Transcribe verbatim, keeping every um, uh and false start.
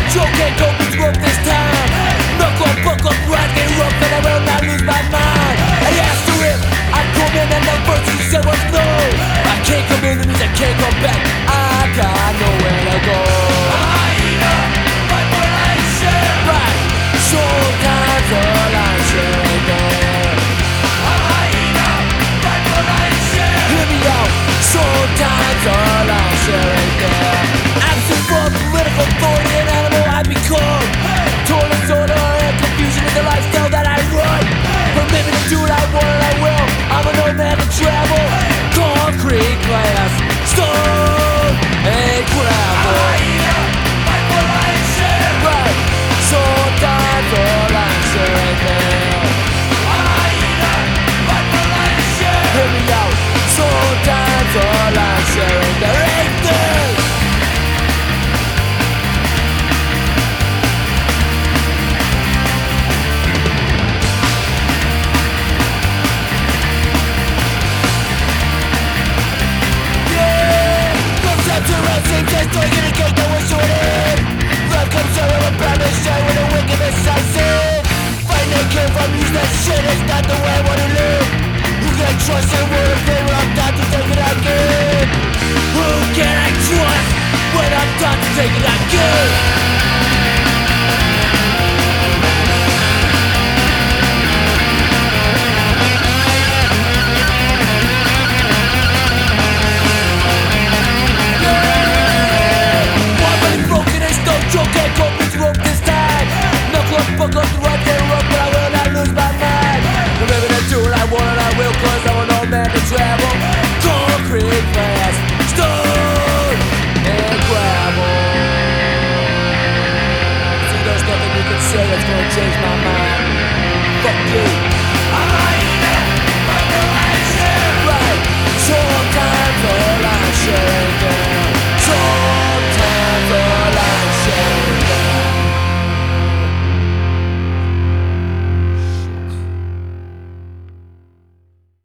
Joe can't go with rope this time. Knuckle, buckle, ride, get rough, and I will not lose my mind. I asked her if I'd come in, and the first she said was no. I can't come in, that means I can't come back. I got nowhere to go. Right, sometimes all I share there. Hear me out, sometimes all I share there. Absent from political authority and animal I become. Total disorder and confusion in the lifestyle that I run. Permit me to do what I want and I will. I'm an old man to travel. Concrete, glass, stone, and gravel. Right, sometimes all I share there. Hear me out, sometimes all I share there ain't there. Same place, throwing in a cake that was shorted. Love comes over with promise, share with a wickedness I see. Fight naked from use that shit, it's not the way I wanna live. Who can I trust in word of favor? I'm not to take it again. Who can I trust when I'm not to take it again?